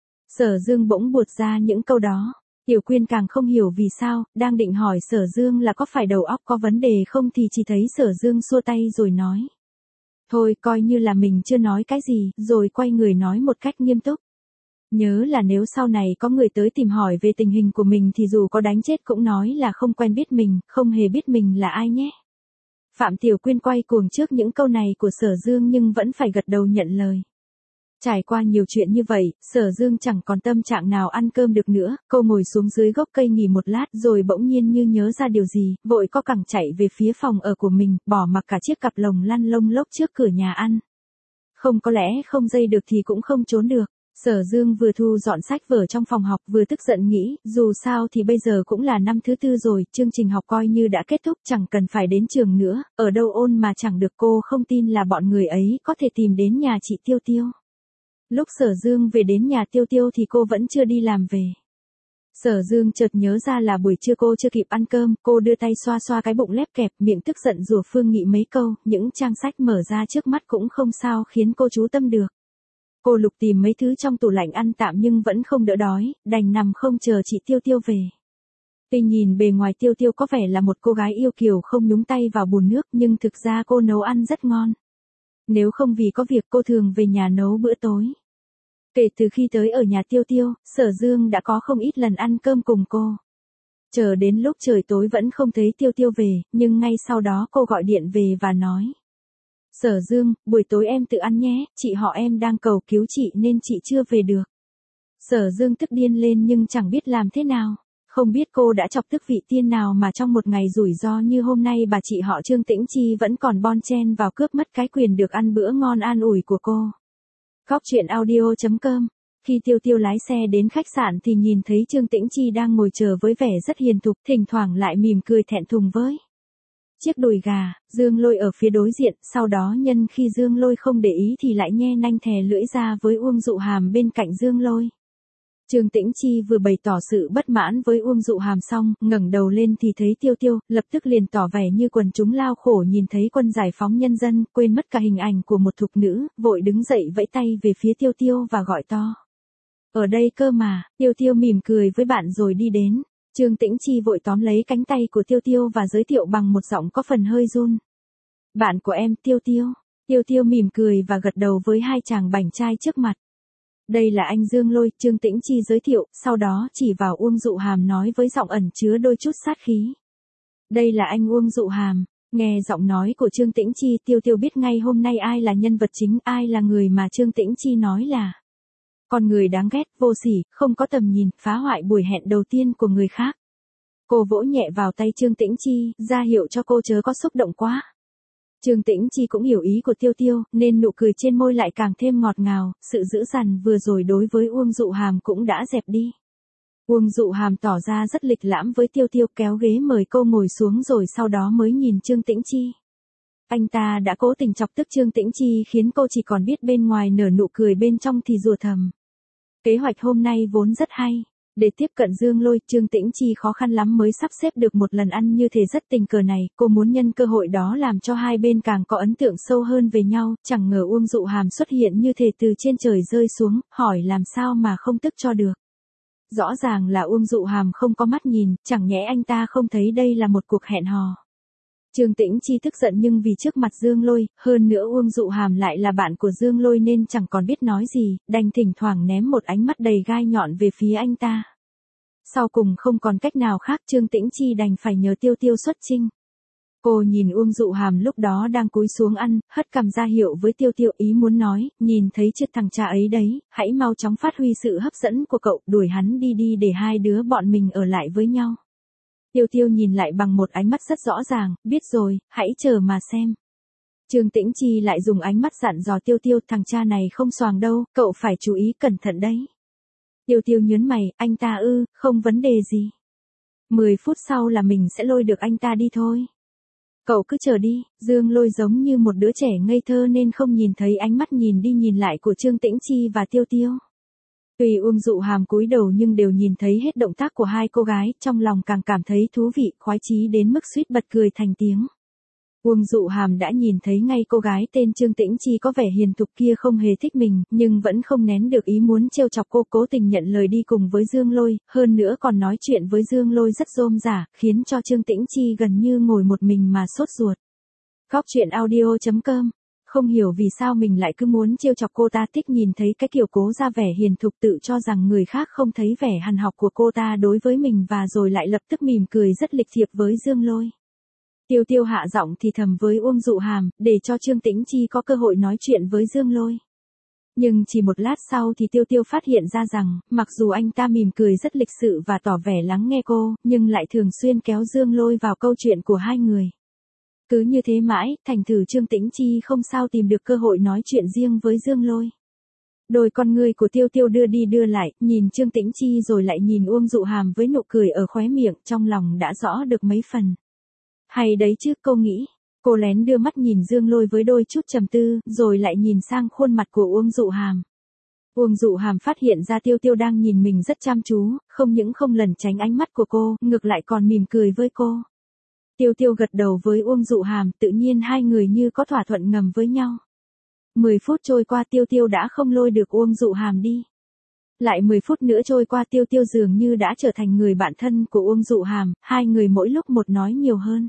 Sở Dương bỗng buột ra những câu đó. Tiểu Quyên càng không hiểu vì sao, đang định hỏi Sở Dương là có phải đầu óc có vấn đề không thì chỉ thấy Sở Dương xua tay rồi nói. Thôi coi như là mình chưa nói cái gì, rồi quay người nói một cách nghiêm túc. Nhớ là nếu sau này có người tới tìm hỏi về tình hình của mình thì dù có đánh chết cũng nói là không quen biết mình, không hề biết mình là ai nhé. Phạm Tiểu Quyên quay cuồng trước những câu này của Sở Dương nhưng vẫn phải gật đầu nhận lời. Trải qua nhiều chuyện như vậy, Sở Dương chẳng còn tâm trạng nào ăn cơm được nữa, cô ngồi xuống dưới gốc cây nghỉ một lát rồi bỗng nhiên như nhớ ra điều gì, vội co cẳng chạy về phía phòng ở của mình, bỏ mặc cả chiếc cặp lồng lăn lông lốc trước cửa nhà ăn. Không có lẽ không dây được thì cũng không trốn được. Sở Dương vừa thu dọn sách vở trong phòng học vừa tức giận nghĩ, dù sao thì bây giờ cũng là năm thứ 4 rồi, chương trình học coi như đã kết thúc chẳng cần phải đến trường nữa, ở đâu ôn mà chẳng được cô không tin là bọn người ấy có thể tìm đến nhà chị Tiêu Tiêu. Lúc Sở Dương về đến nhà Tiêu Tiêu thì cô vẫn chưa đi làm về. Sở Dương chợt nhớ ra là buổi trưa cô chưa kịp ăn cơm, cô đưa tay xoa xoa cái bụng lép kẹp, miệng tức giận rủa Phương Nghị mấy câu, những trang sách mở ra trước mắt cũng không sao khiến cô chú tâm được. Cô lục tìm mấy thứ trong tủ lạnh ăn tạm nhưng vẫn không đỡ đói, đành nằm không chờ chị Tiêu Tiêu về. Tuy nhìn bề ngoài Tiêu Tiêu có vẻ là một cô gái yêu kiều không nhúng tay vào bồn nước nhưng thực ra cô nấu ăn rất ngon. Nếu không vì có việc cô thường về nhà nấu bữa tối. Kể từ khi tới ở nhà Tiêu Tiêu, Sở Dương đã có không ít lần ăn cơm cùng cô. Chờ đến lúc trời tối vẫn không thấy Tiêu Tiêu về, nhưng ngay sau đó cô gọi điện về và nói. Sở Dương, buổi tối em tự ăn nhé, chị họ em đang cầu cứu chị nên chị chưa về được. Sở Dương tức điên lên nhưng chẳng biết làm thế nào. Không biết cô đã chọc tức vị tiên nào mà trong một ngày rủi ro như hôm nay bà chị họ Trương Tĩnh Chi vẫn còn bon chen vào cướp mất cái quyền được ăn bữa ngon an ủi của cô. Góc truyện audio.com. Khi Tiêu Tiêu lái xe đến khách sạn thì nhìn thấy Trương Tĩnh Chi đang ngồi chờ với vẻ rất hiền thục, thỉnh thoảng lại mỉm cười thẹn thùng với chiếc đùi gà. Dương Lôi ở phía đối diện, sau đó nhân khi Dương Lôi không để ý thì lại nhe nanh thè lưỡi ra với Uông Dụ Hàm bên cạnh Dương Lôi. Trương Tĩnh Chi vừa bày tỏ sự bất mãn với Uông Dụ Hàm xong, ngẩng đầu lên thì thấy Tiêu Tiêu, lập tức liền tỏ vẻ như quần chúng lao khổ nhìn thấy quân giải phóng nhân dân, quên mất cả hình ảnh của một thục nữ, vội đứng dậy vẫy tay về phía Tiêu Tiêu và gọi to. Ở đây cơ mà, Tiêu Tiêu mỉm cười với bạn rồi đi đến. Trương Tĩnh Chi vội tóm lấy cánh tay của Tiêu Tiêu và giới thiệu bằng một giọng có phần hơi run. Bạn của em, Tiêu Tiêu. Tiêu Tiêu mỉm cười và gật đầu với hai chàng bảnh trai trước mặt. Đây là anh Dương Lôi, Trương Tĩnh Chi giới thiệu, sau đó chỉ vào Uông Dụ Hàm nói với giọng ẩn chứa đôi chút sát khí. Đây là anh Uông Dụ Hàm. Nghe giọng nói của Trương Tĩnh Chi, Tiêu Tiêu biết ngay hôm nay ai là nhân vật chính, ai là người mà Trương Tĩnh Chi nói là con người đáng ghét, vô sỉ, không có tầm nhìn, phá hoại buổi hẹn đầu tiên của người khác. Cô vỗ nhẹ vào tay Trương Tĩnh Chi, ra hiệu cho cô chớ có xúc động quá. Trương Tĩnh Chi cũng hiểu ý của Tiêu Tiêu, nên nụ cười trên môi lại càng thêm ngọt ngào, sự dữ dằn vừa rồi đối với Uông Dụ Hàm cũng đã dẹp đi. Uông Dụ Hàm tỏ ra rất lịch lãm với Tiêu Tiêu, kéo ghế mời cô ngồi xuống rồi sau đó mới nhìn Trương Tĩnh Chi. Anh ta đã cố tình chọc tức Trương Tĩnh Chi khiến cô chỉ còn biết bên ngoài nở nụ cười bên trong thì rủa thầm. Kế hoạch hôm nay vốn rất hay. Để tiếp cận Dương Lôi, Trương Tĩnh Chi khó khăn lắm mới sắp xếp được một lần ăn như thế rất tình cờ này, cô muốn nhân cơ hội đó làm cho hai bên càng có ấn tượng sâu hơn về nhau, chẳng ngờ Uông Dụ Hàm xuất hiện như thể từ trên trời rơi xuống, hỏi làm sao mà không tức cho được. Rõ ràng là Uông Dụ Hàm không có mắt nhìn, chẳng nhẽ anh ta không thấy đây là một cuộc hẹn hò. Trương Tĩnh Chi tức giận nhưng vì trước mặt Dương Lôi, hơn nữa Uông Dụ Hàm lại là bạn của Dương Lôi nên chẳng còn biết nói gì, đành thỉnh thoảng ném một ánh mắt đầy gai nhọn về phía anh ta. Sau cùng không còn cách nào khác, Trương Tĩnh Chi đành phải nhờ Tiêu Tiêu xuất chinh. Cô nhìn Uông Dụ Hàm lúc đó đang cúi xuống ăn, hất cằm ra hiệu với Tiêu Tiêu, ý muốn nói, nhìn thấy chưa thằng cha ấy đấy, hãy mau chóng phát huy sự hấp dẫn của cậu, đuổi hắn đi đi để hai đứa bọn mình ở lại với nhau. Tiêu Tiêu nhìn lại bằng một ánh mắt rất rõ ràng, biết rồi, hãy chờ mà xem. Trương Tĩnh Chi lại dùng ánh mắt dặn dò Tiêu Tiêu, thằng cha này không xoàng đâu, cậu phải chú ý cẩn thận đấy. Tiêu Tiêu nhớn mày, anh ta không vấn đề gì. 10 phút sau là mình sẽ lôi được anh ta đi thôi. Cậu cứ chờ đi, Dương Lôi giống như một đứa trẻ ngây thơ nên không nhìn thấy ánh mắt nhìn đi nhìn lại của Trương Tĩnh Chi và Tiêu Tiêu. Tuy Uông Dụ Hàm cúi đầu nhưng đều nhìn thấy hết động tác của hai cô gái, trong lòng càng cảm thấy thú vị, khoái chí đến mức suýt bật cười thành tiếng. Uông Dụ Hàm đã nhìn thấy ngay cô gái tên Trương Tĩnh Chi có vẻ hiền thục kia không hề thích mình, nhưng vẫn không nén được ý muốn trêu chọc cô, cố tình nhận lời đi cùng với Dương Lôi, hơn nữa còn nói chuyện với Dương Lôi rất rôm rả, khiến cho Trương Tĩnh Chi gần như ngồi một mình mà sốt ruột. Góc truyện audio.com. Không hiểu vì sao mình lại cứ muốn trêu chọc cô ta, thích nhìn thấy cái kiểu cố ra vẻ hiền thục tự cho rằng người khác không thấy vẻ hằn học của cô ta đối với mình và rồi lại lập tức mỉm cười rất lịch thiệp với Dương Lôi. Tiêu Tiêu hạ giọng thì thầm với Uông Dụ Hàm, để cho Trương Tĩnh Chi có cơ hội nói chuyện với Dương Lôi. Nhưng chỉ một lát sau thì Tiêu Tiêu phát hiện ra rằng, mặc dù anh ta mỉm cười rất lịch sự và tỏ vẻ lắng nghe cô, nhưng lại thường xuyên kéo Dương Lôi vào câu chuyện của hai người. Cứ như thế mãi, thành thử Trương Tĩnh Chi không sao tìm được cơ hội nói chuyện riêng với Dương Lôi. Đôi con ngươi của Tiêu Tiêu đưa đi đưa lại, nhìn Trương Tĩnh Chi rồi lại nhìn Uông Dụ Hàm với nụ cười ở khóe miệng, trong lòng đã rõ được mấy phần. Hay đấy chứ, cô nghĩ. Cô lén đưa mắt nhìn Dương Lôi với đôi chút trầm tư, rồi lại nhìn sang khuôn mặt của Uông Dụ Hàm. Uông Dụ Hàm phát hiện ra Tiêu Tiêu đang nhìn mình rất chăm chú, không những không lẩn tránh ánh mắt của cô, ngược lại còn mỉm cười với cô. Tiêu Tiêu gật đầu với Uông Dụ Hàm, tự nhiên hai người như có thỏa thuận ngầm với nhau. 10 phút trôi qua Tiêu Tiêu đã không lôi được Uông Dụ Hàm đi. Lại 10 phút nữa trôi qua Tiêu Tiêu dường như đã trở thành người bạn thân của Uông Dụ Hàm, hai người mỗi lúc một nói nhiều hơn.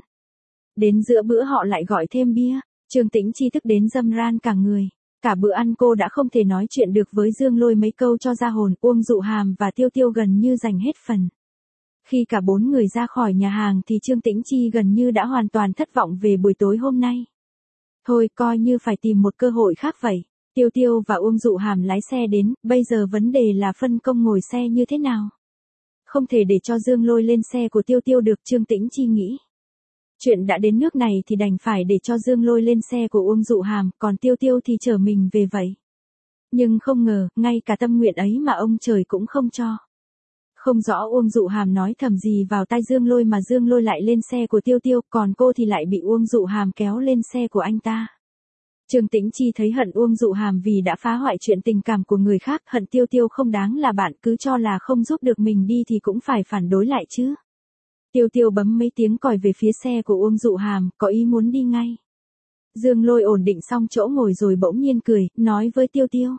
Đến giữa bữa họ lại gọi thêm bia, Trương Tĩnh Chi tức đến râm ran cả người. Cả bữa ăn cô đã không thể nói chuyện được với Dương Lôi mấy câu cho ra hồn, Uông Dụ Hàm và Tiêu Tiêu gần như dành hết phần. Khi cả bốn người ra khỏi nhà hàng thì Trương Tĩnh Chi gần như đã hoàn toàn thất vọng về buổi tối hôm nay. Thôi coi như phải tìm một cơ hội khác vậy. Tiêu Tiêu và Uông Dụ Hàm lái xe đến, bây giờ vấn đề là phân công ngồi xe như thế nào. Không thể để cho Dương Lôi lên xe của Tiêu Tiêu được, Trương Tĩnh Chi nghĩ. Chuyện đã đến nước này thì đành phải để cho Dương Lôi lên xe của Uông Dụ Hàm, còn Tiêu Tiêu thì chở mình về vậy. Nhưng không ngờ, ngay cả tâm nguyện ấy mà ông trời cũng không cho. Không rõ Uông Dụ Hàm nói thầm gì vào tai Dương Lôi mà Dương Lôi lại lên xe của Tiêu Tiêu, còn cô thì lại bị Uông Dụ Hàm kéo lên xe của anh ta. Trương Tĩnh Chi thấy hận Uông Dụ Hàm vì đã phá hoại chuyện tình cảm của người khác, hận Tiêu Tiêu không đáng là bạn, cứ cho là không giúp được mình đi thì cũng phải phản đối lại chứ. Tiêu Tiêu bấm mấy tiếng còi về phía xe của Uông Dụ Hàm, có ý muốn đi ngay. Dương Lôi ổn định xong chỗ ngồi rồi bỗng nhiên cười, nói với Tiêu Tiêu.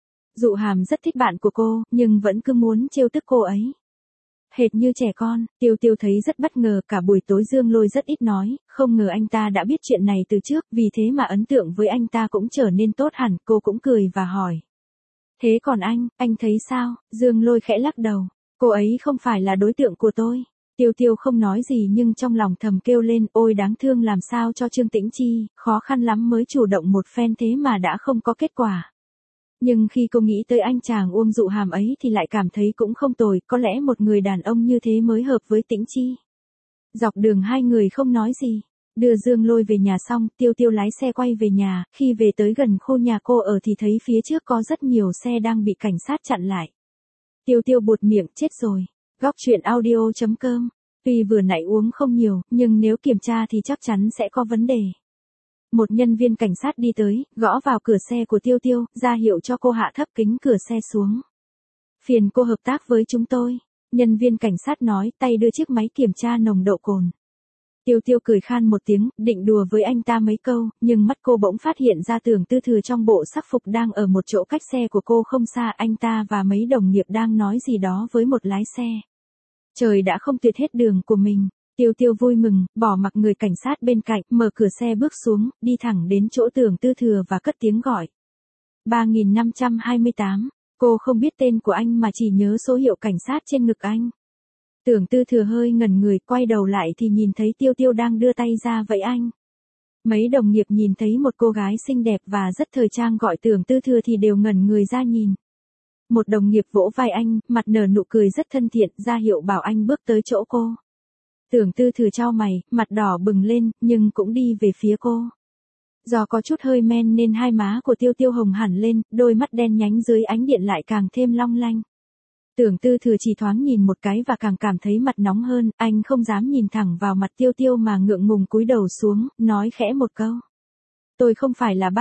Dụ Hàm rất thích bạn của cô, nhưng vẫn cứ muốn trêu tức cô ấy. Hệt như trẻ con, Tiêu Tiêu thấy rất bất ngờ, cả buổi tối Dương Lôi rất ít nói, không ngờ anh ta đã biết chuyện này từ trước, vì thế mà ấn tượng với anh ta cũng trở nên tốt hẳn, cô cũng cười và hỏi. Thế còn anh thấy sao? Dương Lôi khẽ lắc đầu, cô ấy không phải là đối tượng của tôi. Tiêu Tiêu không nói gì nhưng trong lòng thầm kêu lên, ôi đáng thương làm sao cho Trương Tĩnh Chi, khó khăn lắm mới chủ động một phen thế mà đã không có kết quả. Nhưng khi cô nghĩ tới anh chàng Uông Dụ Hàm ấy thì lại cảm thấy cũng không tồi, có lẽ một người đàn ông như thế mới hợp với Tĩnh Chi. Dọc đường hai người không nói gì. Đưa Dương Lôi về nhà xong, Tiêu Tiêu lái xe quay về nhà, khi về tới gần khu nhà cô ở thì thấy phía trước có rất nhiều xe đang bị cảnh sát chặn lại. Tiêu Tiêu buột miệng, chết rồi. Góc truyện audio.com. Tuy vừa nãy uống không nhiều, nhưng nếu kiểm tra thì chắc chắn sẽ có vấn đề. Một nhân viên cảnh sát đi tới, gõ vào cửa xe của Tiêu Tiêu, ra hiệu cho cô hạ thấp kính cửa xe xuống. Phiền cô hợp tác với chúng tôi. Nhân viên cảnh sát nói, tay đưa chiếc máy kiểm tra nồng độ cồn. Tiêu Tiêu cười khan một tiếng, định đùa với anh ta mấy câu, nhưng mắt cô bỗng phát hiện ra Tưởng Tư Thừa trong bộ sắc phục đang ở một chỗ cách xe của cô không xa, anh ta và mấy đồng nghiệp đang nói gì đó với một lái xe. Trời đã không tuyệt hết đường của mình. Tiêu Tiêu vui mừng, bỏ mặc người cảnh sát bên cạnh, mở cửa xe bước xuống, đi thẳng đến chỗ Tưởng Tư Thừa và cất tiếng gọi. 3528, cô không biết tên của anh mà chỉ nhớ số hiệu cảnh sát trên ngực anh. Tưởng Tư Thừa hơi ngẩn người, quay đầu lại thì nhìn thấy Tiêu Tiêu đang đưa tay ra vẫy anh. Mấy đồng nghiệp nhìn thấy một cô gái xinh đẹp và rất thời trang gọi Tưởng Tư Thừa thì đều ngẩn người ra nhìn. Một đồng nghiệp vỗ vai anh, mặt nở nụ cười rất thân thiện, ra hiệu bảo anh bước tới chỗ cô. Tưởng Tư Thừa chau mày, mặt đỏ bừng lên, nhưng cũng đi về phía cô. Do có chút hơi men nên hai má của Tiêu Tiêu hồng hẳn lên, đôi mắt đen nhánh dưới ánh điện lại càng thêm long lanh. Tưởng Tư Thừa chỉ thoáng nhìn một cái và càng cảm thấy mặt nóng hơn, anh không dám nhìn thẳng vào mặt Tiêu Tiêu mà ngượng ngùng cúi đầu xuống, nói khẽ một câu. Tôi không phải là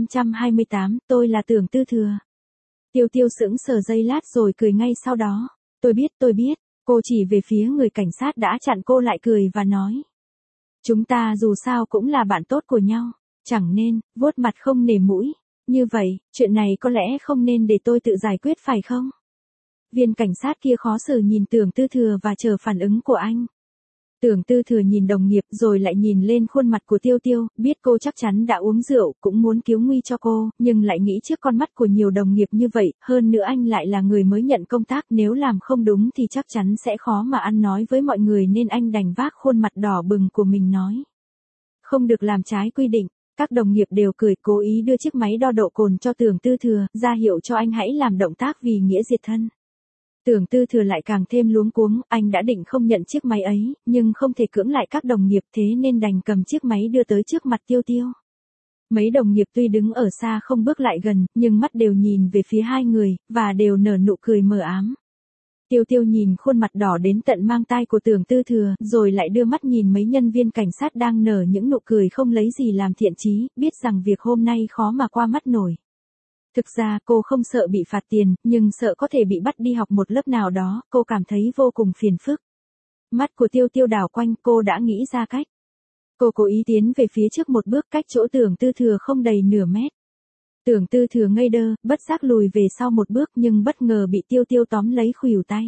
3528, tôi là Tưởng Tư Thừa. Tiêu Tiêu sững sờ giây lát rồi cười ngay sau đó. Tôi biết, cô chỉ về phía người cảnh sát đã chặn cô lại cười và nói. Chúng ta dù sao cũng là bạn tốt của nhau, chẳng nên, vuốt mặt không nể mũi. Như vậy, chuyện này có lẽ không nên để tôi tự giải quyết phải không? Viên cảnh sát kia khó xử nhìn Tưởng Tư Thừa và chờ phản ứng của anh. Tưởng Tư Thừa nhìn đồng nghiệp rồi lại nhìn lên khuôn mặt của Tiêu Tiêu, biết cô chắc chắn đã uống rượu, cũng muốn cứu nguy cho cô, nhưng lại nghĩ trước con mắt của nhiều đồng nghiệp như vậy, hơn nữa anh lại là người mới nhận công tác, nếu làm không đúng thì chắc chắn sẽ khó mà ăn nói với mọi người nên anh đành vác khuôn mặt đỏ bừng của mình nói. Không được làm trái quy định. Các đồng nghiệp đều cười, cố ý đưa chiếc máy đo độ cồn cho Tưởng Tư Thừa, ra hiệu cho anh hãy làm động tác vì nghĩa diệt thân. Tưởng Tư Thừa lại càng thêm luống cuống, anh đã định không nhận chiếc máy ấy, nhưng không thể cưỡng lại các đồng nghiệp thế nên đành cầm chiếc máy đưa tới trước mặt Tiêu Tiêu. Mấy đồng nghiệp tuy đứng ở xa không bước lại gần, nhưng mắt đều nhìn về phía hai người, và đều nở nụ cười mờ ám. Tiêu Tiêu nhìn khuôn mặt đỏ đến tận mang tai của Tưởng Tư Thừa, rồi lại đưa mắt nhìn mấy nhân viên cảnh sát đang nở những nụ cười không lấy gì làm thiện chí, biết rằng việc hôm nay khó mà qua mắt nổi. Thực ra cô không sợ bị phạt tiền, nhưng sợ có thể bị bắt đi học một lớp nào đó, cô cảm thấy vô cùng phiền phức. Mắt của Tiêu Tiêu đảo quanh, cô đã nghĩ ra cách. Cô cố ý tiến về phía trước một bước, cách chỗ Tưởng Tư Thừa không đầy nửa mét. Tưởng Tư Thừa ngây đơ, bất giác lùi về sau một bước nhưng bất ngờ bị Tiêu Tiêu tóm lấy khuỷu tay.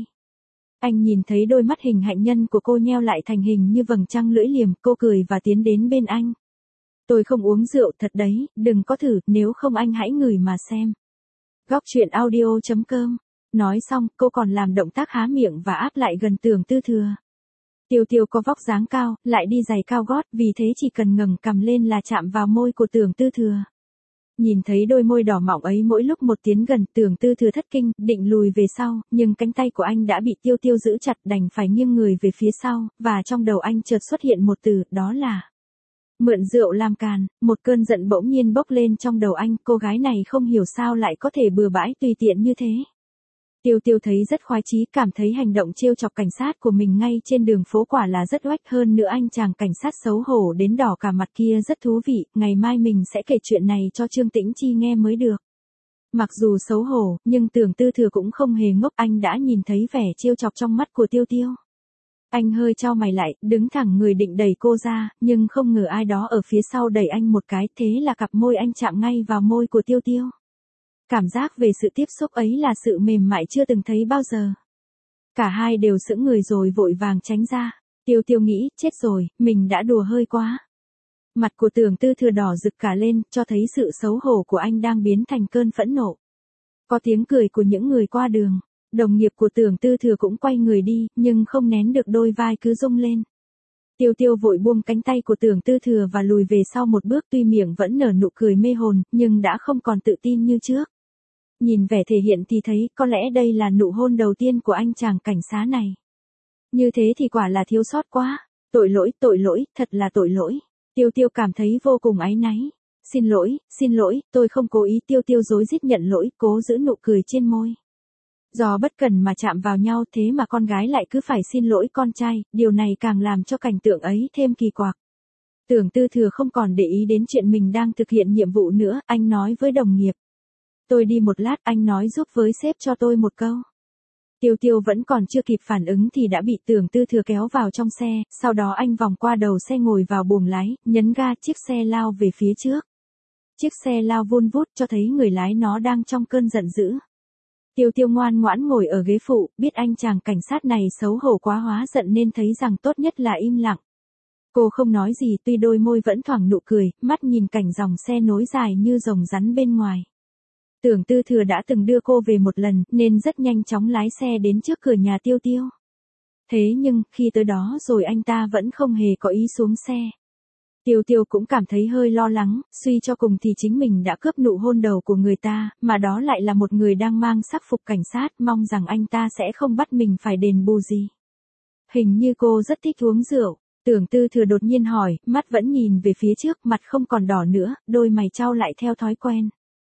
Anh nhìn thấy đôi mắt hình hạnh nhân của cô nheo lại thành hình như vầng trăng lưỡi liềm, cô cười và tiến đến bên anh. Tôi không uống rượu thật đấy, đừng có thử, nếu không anh hãy ngửi mà xem. Góc truyện audio.com. Nói xong, cô còn làm động tác há miệng và áp lại gần Tưởng Tư Thừa. Tiêu Tiêu có vóc dáng cao, lại đi giày cao gót, vì thế chỉ cần ngẩng cằm lên là chạm vào môi của Tưởng Tư Thừa. Nhìn thấy đôi môi đỏ mọng ấy mỗi lúc một tiến gần, Tưởng Tư Thừa thất kinh, định lùi về sau, nhưng cánh tay của anh đã bị Tiêu Tiêu giữ chặt, đành phải nghiêng người về phía sau, và trong đầu anh chợt xuất hiện một từ, đó là mượn rượu làm càn. Một cơn giận bỗng nhiên bốc lên trong đầu anh, cô gái này không hiểu sao lại có thể bừa bãi tùy tiện như thế. Tiêu Tiêu thấy rất khoái chí, cảm thấy hành động trêu chọc cảnh sát của mình ngay trên đường phố quả là rất oách, hơn nữa anh chàng cảnh sát xấu hổ đến đỏ cả mặt kia rất thú vị, ngày mai mình sẽ kể chuyện này cho Trương Tĩnh Chi nghe mới được. Mặc dù xấu hổ, nhưng Tưởng Tư Thừa cũng không hề ngốc, anh đã nhìn thấy vẻ trêu chọc trong mắt của Tiêu Tiêu. Anh hơi chau mày lại, đứng thẳng người định đẩy cô ra, nhưng không ngờ ai đó ở phía sau đẩy anh một cái, thế là cặp môi anh chạm ngay vào môi của Tiêu Tiêu. Cảm giác về sự tiếp xúc ấy là sự mềm mại chưa từng thấy bao giờ. Cả hai đều sững người rồi vội vàng tránh ra. Tiêu Tiêu nghĩ, chết rồi, mình đã đùa hơi quá. Mặt của Tưởng Tư Thừa đỏ rực cả lên, cho thấy sự xấu hổ của anh đang biến thành cơn phẫn nộ. Có tiếng cười của những người qua đường. Đồng nghiệp của Tưởng Tư Thừa cũng quay người đi, nhưng không nén được đôi vai cứ rung lên. Tiêu Tiêu vội buông cánh tay của Tưởng Tư Thừa và lùi về sau một bước, tuy miệng vẫn nở nụ cười mê hồn, nhưng đã không còn tự tin như trước. Nhìn vẻ thể hiện thì thấy, có lẽ đây là nụ hôn đầu tiên của anh chàng cảnh sát này. Như thế thì quả là thiếu sót quá. Tội lỗi, thật là tội lỗi. Tiêu Tiêu cảm thấy vô cùng áy náy. Xin lỗi, tôi không cố ý. Tiêu Tiêu rối rít nhận lỗi, cố giữ nụ cười trên môi. Do bất cẩn mà chạm vào nhau, thế mà con gái lại cứ phải xin lỗi con trai, điều này càng làm cho cảnh tượng ấy thêm kỳ quặc. Tưởng Tư Thừa không còn để ý đến chuyện mình đang thực hiện nhiệm vụ nữa, anh nói với đồng nghiệp. Tôi đi một lát, anh nói giúp với sếp cho tôi một câu. Tiêu Tiêu vẫn còn chưa kịp phản ứng thì đã bị Tưởng Tư Thừa kéo vào trong xe, sau đó anh vòng qua đầu xe ngồi vào buồng lái, nhấn ga, chiếc xe lao về phía trước. Chiếc xe lao vun vút cho thấy người lái nó đang trong cơn giận dữ. Tiêu Tiêu ngoan ngoãn ngồi ở ghế phụ, biết anh chàng cảnh sát này xấu hổ quá hóa giận nên thấy rằng tốt nhất là im lặng. Cô không nói gì, tuy đôi môi vẫn thoảng nụ cười, mắt nhìn cảnh dòng xe nối dài như rồng rắn bên ngoài. Tưởng Tư Thừa đã từng đưa cô về một lần, nên rất nhanh chóng lái xe đến trước cửa nhà Tiêu Tiêu. Thế nhưng, khi tới đó rồi anh ta vẫn không hề có ý xuống xe. Tiêu Tiêu cũng cảm thấy hơi lo lắng, suy cho cùng thì chính mình đã cướp nụ hôn đầu của người ta, mà đó lại là một người đang mang sắc phục cảnh sát, mong rằng anh ta sẽ không bắt mình phải đền bù gì. Hình như cô rất thích uống rượu. Tưởng Tư Thừa đột nhiên hỏi, mắt vẫn nhìn về phía trước, mặt không còn đỏ nữa, đôi mày chau lại theo thói quen.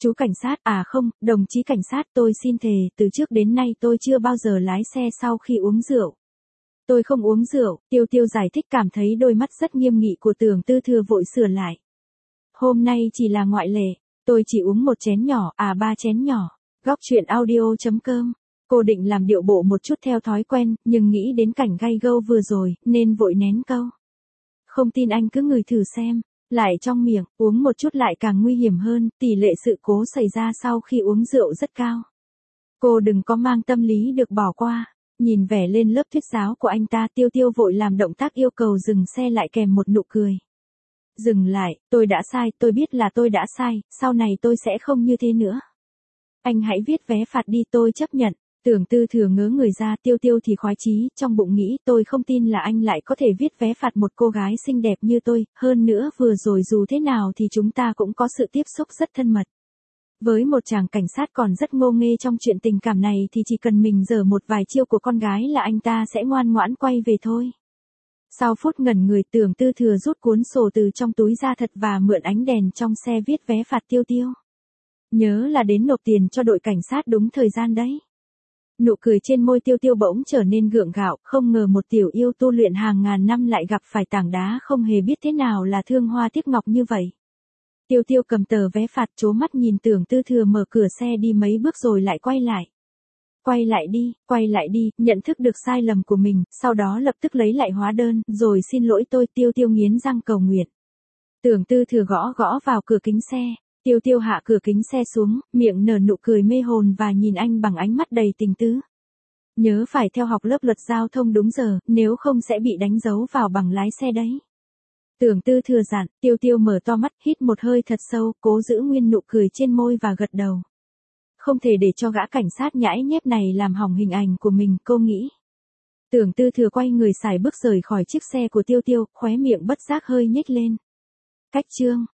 Chú cảnh sát, à không, đồng chí cảnh sát, tôi xin thề, từ trước đến nay tôi chưa bao giờ lái xe sau khi uống rượu. Tôi không uống rượu, Tiêu Tiêu giải thích, cảm thấy đôi mắt rất nghiêm nghị của Tưởng Tư Thừa vội sửa lại. Hôm nay chỉ là ngoại lệ, tôi chỉ uống một chén nhỏ, à 3 chén nhỏ. Góc truyện audio.com. Cô định làm điệu bộ một chút theo thói quen, nhưng nghĩ đến cảnh gay gâu vừa rồi, nên vội nén câu. Không tin anh cứ ngửi thử xem. Lại trong miệng, uống một chút lại càng nguy hiểm hơn, tỷ lệ sự cố xảy ra sau khi uống rượu rất cao. Cô đừng có mang tâm lý được bỏ qua. Nhìn vẻ lên lớp thuyết giáo của anh ta, Tiêu Tiêu vội làm động tác yêu cầu dừng xe lại kèm một nụ cười. Dừng lại, tôi đã sai, tôi biết là tôi đã sai, sau này tôi sẽ không như thế nữa. Anh hãy viết vé phạt đi, tôi chấp nhận. Tưởng Tư Thừa ngớ người ra, Tiêu Tiêu thì khoái chí, trong bụng nghĩ, tôi không tin là anh lại có thể viết vé phạt một cô gái xinh đẹp như tôi, hơn nữa vừa rồi dù thế nào thì chúng ta cũng có sự tiếp xúc rất thân mật. Với một chàng cảnh sát còn rất ngô nghê trong chuyện tình cảm này thì chỉ cần mình giở một vài chiêu của con gái là anh ta sẽ ngoan ngoãn quay về thôi. Sau phút ngẩn người, Tưởng Tư Thừa rút cuốn sổ từ trong túi ra thật và mượn ánh đèn trong xe viết vé phạt Tiêu Tiêu. Nhớ là đến nộp tiền cho đội cảnh sát đúng thời gian đấy. Nụ cười trên môi Tiêu Tiêu bỗng trở nên gượng gạo, không ngờ một tiểu yêu tu luyện hàng ngàn năm lại gặp phải tảng đá không hề biết thế nào là thương hoa tiếc ngọc như vậy. Tiêu Tiêu cầm tờ vé phạt trố mắt nhìn Tưởng Tư Thừa mở cửa xe đi mấy bước rồi lại quay lại. Quay lại đi, nhận thức được sai lầm của mình, sau đó lập tức lấy lại hóa đơn, rồi xin lỗi tôi, Tiêu Tiêu nghiến răng cầu nguyện. Tưởng Tư Thừa gõ gõ vào cửa kính xe. Tiêu Tiêu hạ cửa kính xe xuống, miệng nở nụ cười mê hồn và nhìn anh bằng ánh mắt đầy tình tứ. Nhớ phải theo học lớp luật giao thông đúng giờ, nếu không sẽ bị đánh dấu vào bằng lái xe đấy. Tưởng Tư Thừa dặn. Tiêu Tiêu mở to mắt, hít một hơi thật sâu, cố giữ nguyên nụ cười trên môi và gật đầu. Không thể để cho gã cảnh sát nhãi nhép này làm hỏng hình ảnh của mình, cô nghĩ. Tưởng Tư Thừa quay người sải bước rời khỏi chiếc xe của Tiêu Tiêu, khóe miệng bất giác hơi nhếch lên. Cách chương